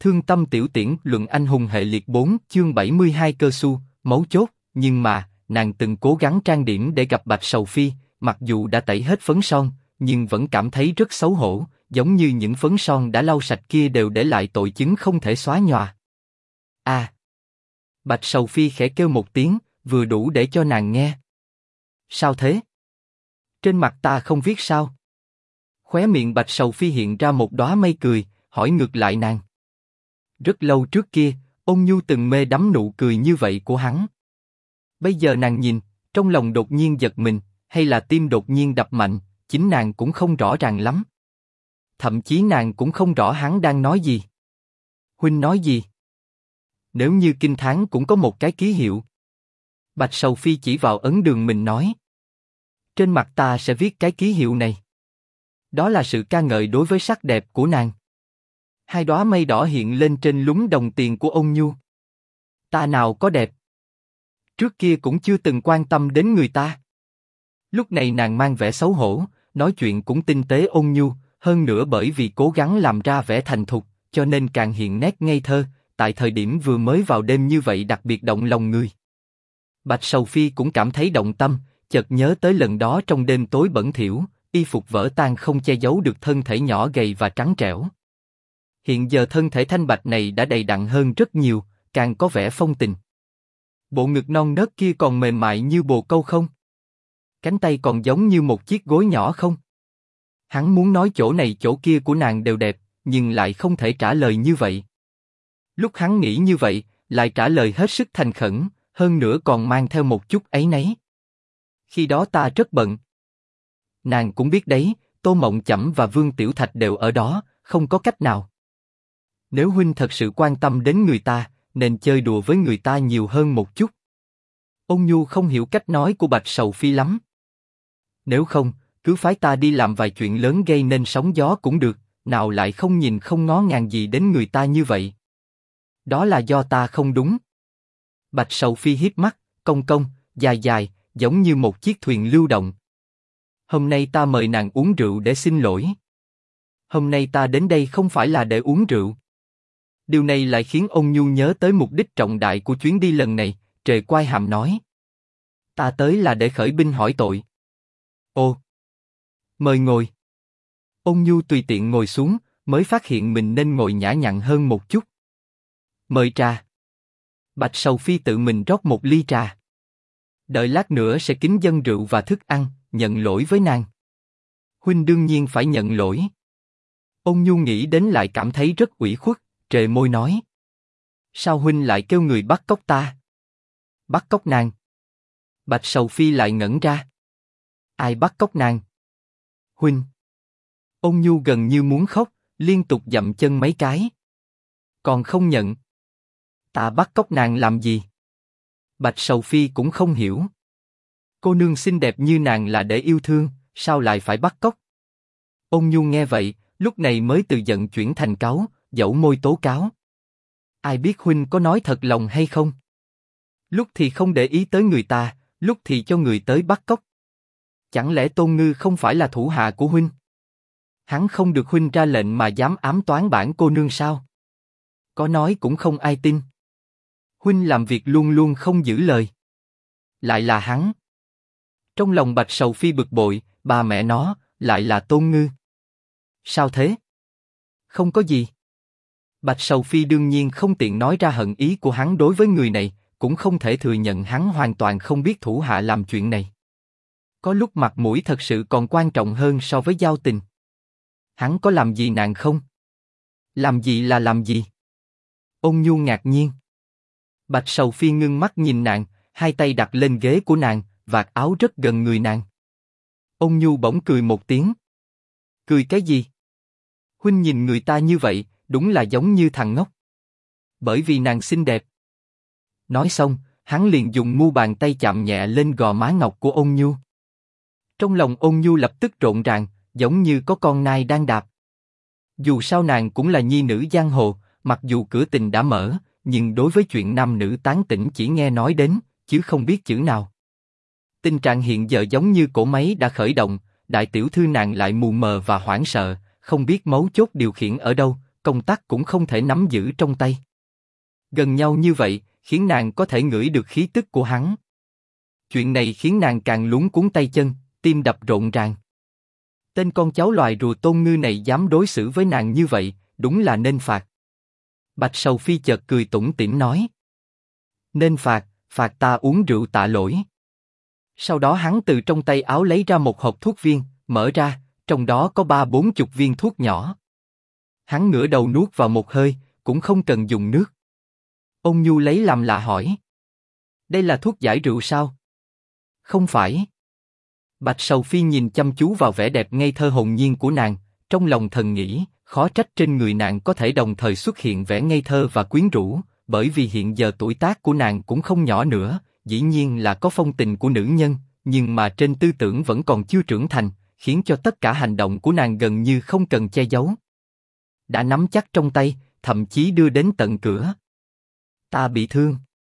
Thương tâm tiểu tiễn luận anh hùng hệ liệt 4 chương 72 cơ su, mấu chốt, nhưng mà, nàng từng cố gắng trang điểm để gặp Bạch Sầu Phi, mặc dù đã tẩy hết phấn son, nhưng vẫn cảm thấy rất xấu hổ, giống như những phấn son đã lau sạch kia đều để lại tội chứng không thể xóa nhòa. À! Bạch Sầu Phi khẽ kêu một tiếng, vừa đủ để cho nàng nghe. Sao thế? Trên mặt ta không viết sao? Khóe miệng Bạch Sầu Phi hiện ra một đóa mây cười, hỏi ngược lại nàng. Rất lâu trước kia, Ôn Nhu từng mê đắm nụ cười như vậy của hắn. Bây giờ nàng nhìn, trong lòng đột nhiên giật mình, hay là tim đột nhiên đập mạnh, chính nàng cũng không rõ ràng lắm. Thậm chí nàng cũng không rõ hắn đang nói gì. Huynh nói gì? Nếu như kinh thán cũng có một cái ký hiệu. Bạch Sầu Phi chỉ vào ấn đường mình nói. Trên mặt ta sẽ viết cái ký hiệu này. Đó là sự ca ngợi đối với sắc đẹp của nàng. Hai đóa mây đỏ hiện lên trên lúm đồng tiền của Ôn Nhu. Ta nào có đẹp. Trước kia cũng chưa từng quan tâm đến người ta. Lúc này nàng mang vẻ xấu hổ, nói chuyện cũng tinh tế ôn nhu, hơn nữa bởi vì cố gắng làm ra vẻ thành thục, cho nên càng hiện nét ngây thơ, tại thời điểm vừa mới vào đêm như vậy đặc biệt động lòng người. Bạch Sầu Phi cũng cảm thấy động tâm, chợt nhớ tới lần đó trong đêm tối bẩn thỉu, y phục vỡ tan không che giấu được thân thể nhỏ gầy và trắng trẻo. Hiện giờ thân thể thanh bạch này đã đầy đặn hơn rất nhiều, càng có vẻ phong tình. Bộ ngực non nớt kia còn mềm mại như bồ câu không? Cánh tay còn giống như một chiếc gối nhỏ không? Hắn muốn nói chỗ này chỗ kia của nàng đều đẹp, nhưng lại không thể trả lời như vậy. Lúc hắn nghĩ như vậy, lại trả lời hết sức thành khẩn, hơn nữa còn mang theo một chút áy náy. Khi đó ta rất bận. Nàng cũng biết đấy, Tô Mộng Chẩm và Vương Tiểu Thạch đều ở đó, không có cách nào. Nếu huynh thật sự quan tâm đến người ta, nên chơi đùa với người ta nhiều hơn một chút. Ôn Nhu không hiểu cách nói của Bạch Sầu Phi lắm. Nếu không, cứ phái ta đi làm vài chuyện lớn gây nên sóng gió cũng được, nào lại không nhìn không ngó ngàng gì đến người ta như vậy. Đó là do ta không đúng. Bạch Sầu Phi híp mắt, cong cong, dài dài, giống như một chiếc thuyền lưu động. Hôm nay ta mời nàng uống rượu để xin lỗi. Hôm nay ta đến đây không phải là để uống rượu. Điều này lại khiến Ôn Nhu nhớ tới mục đích trọng đại của chuyến đi lần này, trề quai hàm nói. Ta tới là để khởi binh hỏi tội. Ồ! Mời ngồi. Ôn Nhu tùy tiện ngồi xuống, mới phát hiện mình nên ngồi nhã nhặn hơn một chút. Mời trà. Bạch Sầu Phi tự mình rót một ly trà. Đợi lát nữa sẽ kính dâng rượu và thức ăn, nhận lỗi với nàng. Huynh đương nhiên phải nhận lỗi. Ôn Nhu nghĩ đến lại cảm thấy rất ủy khuất, trề môi nói. Sao huynh lại kêu người bắt cóc ta? Bắt cóc nàng? Bạch Sầu Phi lại ngẩn ra. Ai bắt cóc nàng? Huynh. Ôn Nhu gần như muốn khóc, liên tục dậm chân mấy cái. Còn không nhận. Ta bắt cóc nàng làm gì? Bạch Sầu Phi cũng không hiểu. Cô nương xinh đẹp như nàng là để yêu thương, sao lại phải bắt cóc? Ôn Nhu nghe vậy, lúc này mới từ giận chuyển thành cáu, dẫu môi tố cáo. Ai biết huynh có nói thật lòng hay không? Lúc thì không để ý tới người ta, lúc thì cho người tới bắt cóc. Chẳng lẽ Tôn Ngư không phải là thủ hạ của huynh? Hắn không được huynh ra lệnh mà dám ám toán bản cô nương sao? Có nói cũng không ai tin. Huynh làm việc luôn luôn không giữ lời. Lại là hắn. Trong lòng Bạch Sầu Phi bực bội, bà mẹ nó, lại là Tôn Ngư. Sao thế? Không có gì. Bạch Sầu Phi đương nhiên không tiện nói ra hận ý của hắn đối với người này, cũng không thể thừa nhận hắn hoàn toàn không biết thủ hạ làm chuyện này. Có lúc mặt mũi thật sự còn quan trọng hơn so với giao tình. Hắn có làm gì nàng không? Làm gì là làm gì? Ôn Nhu ngạc nhiên. Bạch Sầu Phi ngưng mắt nhìn nàng, hai tay đặt lên ghế của nàng, vạt áo rất gần người nàng. Ôn Nhu bỗng cười một tiếng. Cười cái gì? Huynh nhìn người ta như vậy, đúng là giống như thằng ngốc. Bởi vì nàng xinh đẹp. Nói xong, hắn liền dùng mu bàn tay chạm nhẹ lên gò má ngọc của Ôn Nhu. Trong lòng Ôn Nhu lập tức rộn ràng, giống như có con nai đang đạp. Dù sao nàng cũng là nhi nữ giang hồ, mặc dù cửa tình đã mở, nhưng đối với chuyện nam nữ tán tỉnh chỉ nghe nói đến, chứ không biết chữ nào. Tình trạng hiện giờ giống như cỗ máy đã khởi động, đại tiểu thư nàng lại mù mờ và hoảng sợ, không biết mấu chốt điều khiển ở đâu, công tắc cũng không thể nắm giữ trong tay. Gần nhau như vậy, khiến nàng có thể ngửi được khí tức của hắn. Chuyện này khiến nàng càng luống cuống tay chân, tim đập rộn ràng. Tên con cháu loài rùa Tôn Ngư này dám đối xử với nàng như vậy, đúng là nên phạt. Bạch Sầu Phi chợt cười tủm tỉm nói. Nên phạt, phạt ta uống rượu tạ lỗi. Sau đó hắn từ trong tay áo lấy ra một hộp thuốc viên, mở ra, trong đó có 30-40 viên thuốc nhỏ. Hắn ngửa đầu nuốt vào một hơi, cũng không cần dùng nước. Ôn Nhu lấy làm lạ hỏi. Đây là thuốc giải rượu sao? Không phải. Bạch Sầu Phi nhìn chăm chú vào vẻ đẹp ngây thơ hồn nhiên của nàng, trong lòng thầm nghĩ, khó trách trên người nàng có thể đồng thời xuất hiện vẻ ngây thơ và quyến rũ, bởi vì hiện giờ tuổi tác của nàng cũng không nhỏ nữa, dĩ nhiên là có phong tình của nữ nhân, nhưng mà trên tư tưởng vẫn còn chưa trưởng thành, khiến cho tất cả hành động của nàng gần như không cần che giấu. Đã nắm chắc trong tay, thậm chí đưa đến tận cửa. Ta bị thương.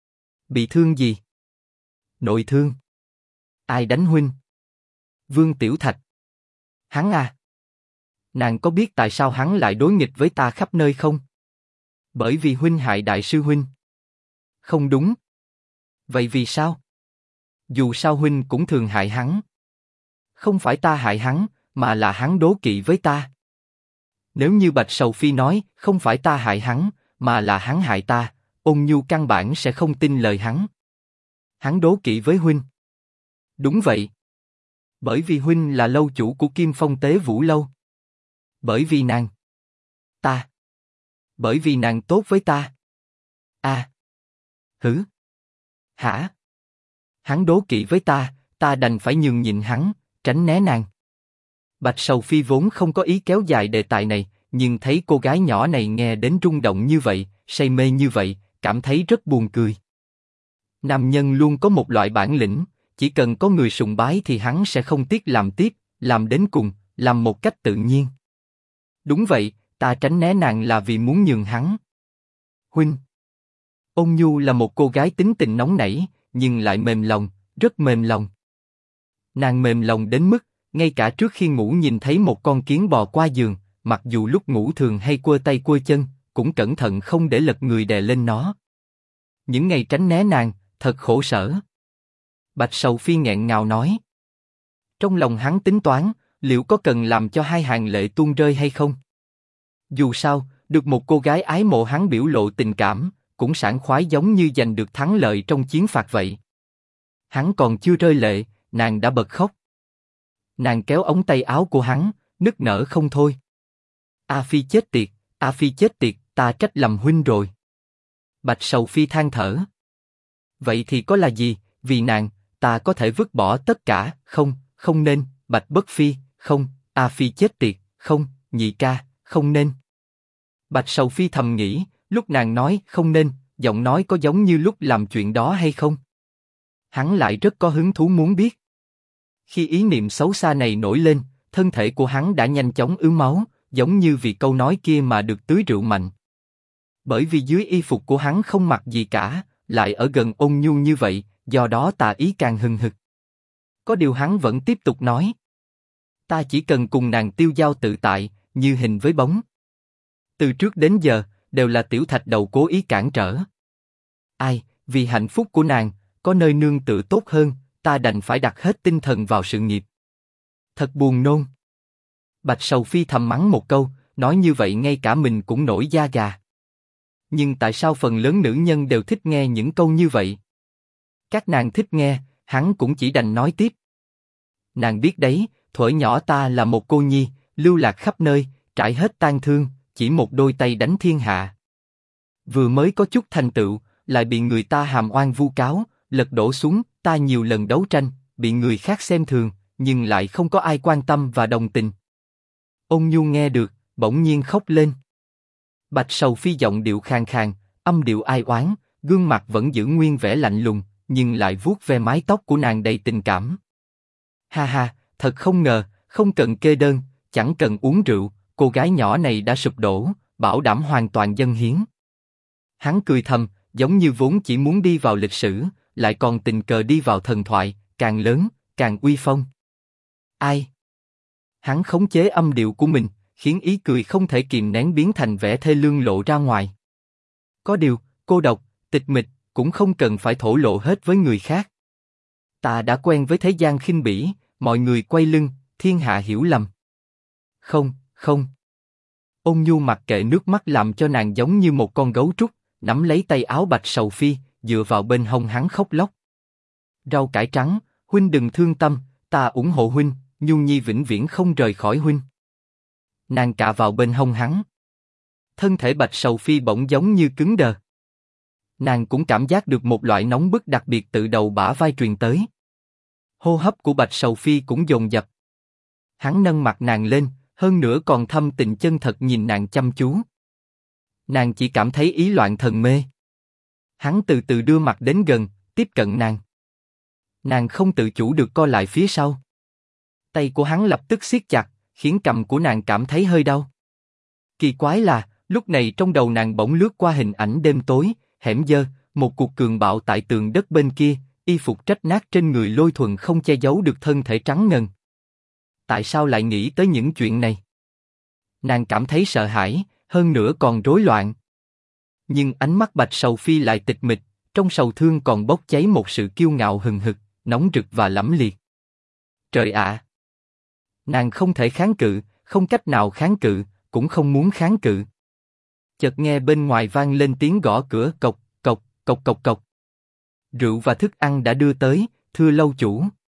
Bị thương gì? Nội thương. Ai đánh huynh? Vương Tiểu Thạch. Hắn à? Nàng có biết tại sao hắn lại đối nghịch với ta khắp nơi không? Bởi vì huynh hại đại sư huynh. Không đúng. Vậy vì sao? Dù sao huynh cũng thường hại hắn. Không phải ta hại hắn, mà là hắn đố kỵ với ta. Nếu như Bạch Sầu Phi nói, không phải ta hại hắn, mà là hắn hại ta, Ôn Nhu căn bản sẽ không tin lời hắn. Hắn đố kỵ với huynh. Đúng vậy. Bởi vì huynh là lâu chủ của Kim Phong Tế Vũ Lâu. Bởi vì nàng. Ta. Bởi vì nàng tốt với ta. À. Hử? Hả? Hắn đố kỵ với ta, ta đành phải nhường nhịn hắn, tránh né nàng. Bạch Sầu Phi vốn không có ý kéo dài đề tài này, nhưng thấy cô gái nhỏ này nghe đến rung động như vậy, say mê như vậy, cảm thấy rất buồn cười. Nam nhân luôn có một loại bản lĩnh, chỉ cần có người sùng bái thì hắn sẽ không tiếc làm tiếp, làm đến cùng, làm một cách tự nhiên. Đúng vậy, ta tránh né nàng là vì muốn nhường hắn. Huynh. Ôn Nhu là một cô gái tính tình nóng nảy, nhưng lại mềm lòng, rất mềm lòng. Nàng mềm lòng đến mức, ngay cả trước khi ngủ nhìn thấy một con kiến bò qua giường, mặc dù lúc ngủ thường hay quơ tay quơ chân, cũng cẩn thận không để lật người đè lên nó. Những ngày tránh né nàng, thật khổ sở. Bạch Sầu Phi nghẹn ngào nói. Trong lòng hắn tính toán, liệu có cần làm cho hai hàng lệ tuôn rơi hay không? Dù sao, được một cô gái ái mộ hắn biểu lộ tình cảm, cũng sảng khoái giống như giành được thắng lợi trong chiến phạt vậy. Hắn còn chưa rơi lệ, nàng đã bật khóc. Nàng kéo ống tay áo của hắn, nức nở không thôi. A Phi chết tiệt, A Phi chết tiệt, ta trách lầm huynh rồi. Bạch Sầu Phi than thở. Vậy thì có là gì, vì nàng, ta có thể vứt bỏ tất cả, không, không nên, Bạch Bất Phi, không, A Phi chết tiệt, không, nhị ca, không nên. Bạch Sầu Phi thầm nghĩ, lúc nàng nói không nên, giọng nói có giống như lúc làm chuyện đó hay không? Hắn lại rất có hứng thú muốn biết. Khi ý niệm xấu xa này nổi lên, thân thể của hắn đã nhanh chóng ứ máu, giống như vì câu nói kia mà được tưới rượu mạnh. Bởi vì dưới y phục của hắn không mặc gì cả, lại ở gần Ôn Nhu như vậy, do đó tà ý càng hừng hực. Có điều hắn vẫn tiếp tục nói. Ta chỉ cần cùng nàng tiêu giao tự tại, như hình với bóng. Từ trước đến giờ, đều là Tiểu Thạch Đầu cố ý cản trở. Ai, vì hạnh phúc của nàng, có nơi nương tựa tốt hơn, ta đành phải đặt hết tinh thần vào sự nghiệp. Thật buồn nôn. Bạch Sầu Phi thầm mắng một câu, nói như vậy ngay cả mình cũng nổi da gà. Nhưng tại sao phần lớn nữ nhân đều thích nghe những câu như vậy? Các nàng thích nghe, hắn cũng chỉ đành nói tiếp. Nàng biết đấy, thuở nhỏ ta là một cô nhi, lưu lạc khắp nơi, trải hết tang thương, chỉ một đôi tay đánh thiên hạ. Vừa mới có chút thành tựu, lại bị người ta hàm oan vu cáo, lật đổ xuống, ta nhiều lần đấu tranh, bị người khác xem thường, nhưng lại không có ai quan tâm và đồng tình. Ôn Nhu nghe được, bỗng nhiên khóc lên. Bạch Sầu Phi giọng điệu khàn khàn, âm điệu ai oán, gương mặt vẫn giữ nguyên vẻ lạnh lùng, nhưng lại vuốt ve mái tóc của nàng đầy tình cảm. Ha ha, thật không ngờ, không cần kê đơn, chẳng cần uống rượu, cô gái nhỏ này đã sụp đổ, bảo đảm hoàn toàn dâng hiến. Hắn cười thầm, giống như vốn chỉ muốn đi vào lịch sử, lại còn tình cờ đi vào thần thoại, càng lớn, càng uy phong. Ai? Hắn khống chế âm điệu của mình, khiến ý cười không thể kìm nén biến thành vẻ thê lương lộ ra ngoài. Có điều, cô độc, tịch mịch, cũng không cần phải thổ lộ hết với người khác. Ta đã quen với thế gian khinh bỉ, mọi người quay lưng, thiên hạ hiểu lầm. Không, không. Ôn Nhu mặc kệ nước mắt làm cho nàng giống như một con gấu trúc, nắm lấy tay áo Bạch Sầu Phi, dựa vào bên hông hắn khóc lóc. Rau cải trắng, huynh đừng thương tâm, ta ủng hộ huynh, Nhu Nhi vĩnh viễn không rời khỏi huynh. Nàng cạ vào bên hông hắn. Thân thể Bạch Sầu Phi bỗng giống như cứng đờ. Nàng cũng cảm giác được một loại nóng bức đặc biệt từ đầu bả vai truyền tới. Hô hấp của Bạch Sầu Phi cũng dồn dập. Hắn nâng mặt nàng lên, hơn nữa còn thâm tình chân thật nhìn nàng chăm chú. Nàng chỉ cảm thấy ý loạn thần mê. Hắn từ từ đưa mặt đến gần, tiếp cận nàng. Nàng không tự chủ được co lại phía sau. Tay của hắn lập tức siết chặt, khiến cằm của nàng cảm thấy hơi đau. Kỳ quái là, lúc này trong đầu nàng bỗng lướt qua hình ảnh đêm tối, hẻm dơ, một cuộc cường bạo tại tường đất bên kia, y phục rách nát trên người Lôi Thuần không che giấu được thân thể trắng ngần. Tại sao lại nghĩ tới những chuyện này? Nàng cảm thấy sợ hãi, hơn nữa còn rối loạn. Nhưng ánh mắt Bạch Sầu Phi lại tịch mịch, trong sầu thương còn bốc cháy một sự kiêu ngạo hừng hực, nóng rực và lẫm liệt. Trời ạ! Nàng không thể kháng cự, không cách nào kháng cự, cũng không muốn kháng cự. Chợt nghe bên ngoài vang lên tiếng gõ cửa cộc, cộc, cộc cộc cộc. Rượu và thức ăn đã đưa tới, thưa lâu chủ.